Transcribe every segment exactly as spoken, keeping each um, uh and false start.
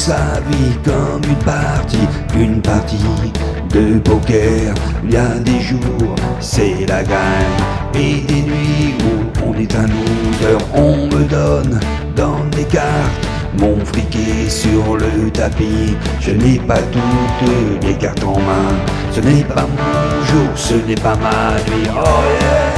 sa vie comme une partie, une partie de poker. Il y a des jours, c'est la gagne, et des nuits où on est un loser. On me donne dans des cartes mon friquet sur le tapis. Je n'ai pas toutes les cartes en main. Ce n'est pas mon jour, ce n'est pas ma nuit. Oh yeah!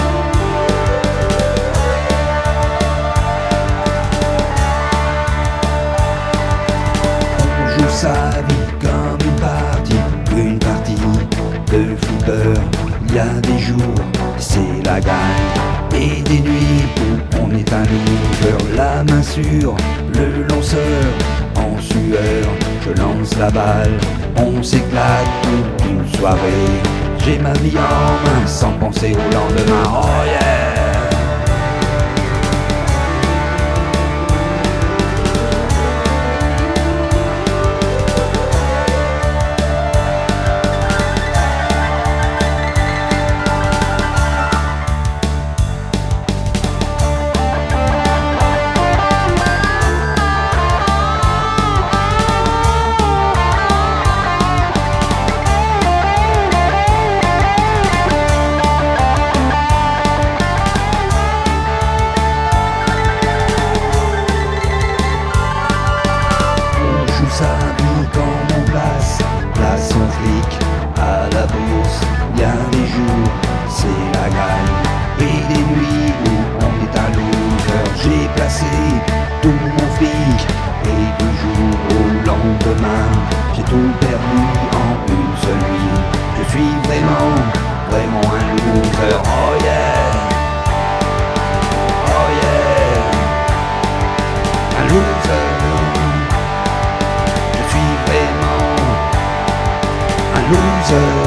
On joue sa vie comme une partie, une partie de flipper. Il y a des jours, c'est la gagne, et des nuits où on est un loser. La main sur le lanceur, en sueur, je lance la balle. On s'éclate toute une soirée. J'ai ma vie en main sans penser au lendemain. Oh yeah! Sa vie quand on place, place son fric à la bourse. Il y a des jours, c'est la gagne, et des nuits où on est un loser. J'ai placé tout mon fric, et du jour au lendemain, j'ai tout perdu en une seule nuit. Je suis vraiment, vraiment un loser. Oh yeah! Oh yeah! Un loser. Loser.